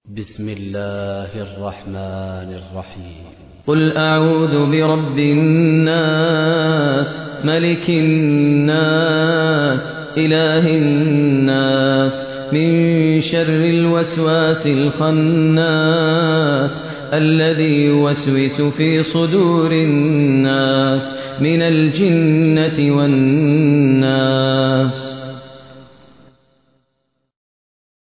بسم الله الرحمن الرحيم. قل أعوذ برب الناس ملك الناس إله الناس من شر الوسواس الخناس الذي يوسوس في صدور الناس من الجنة والناس.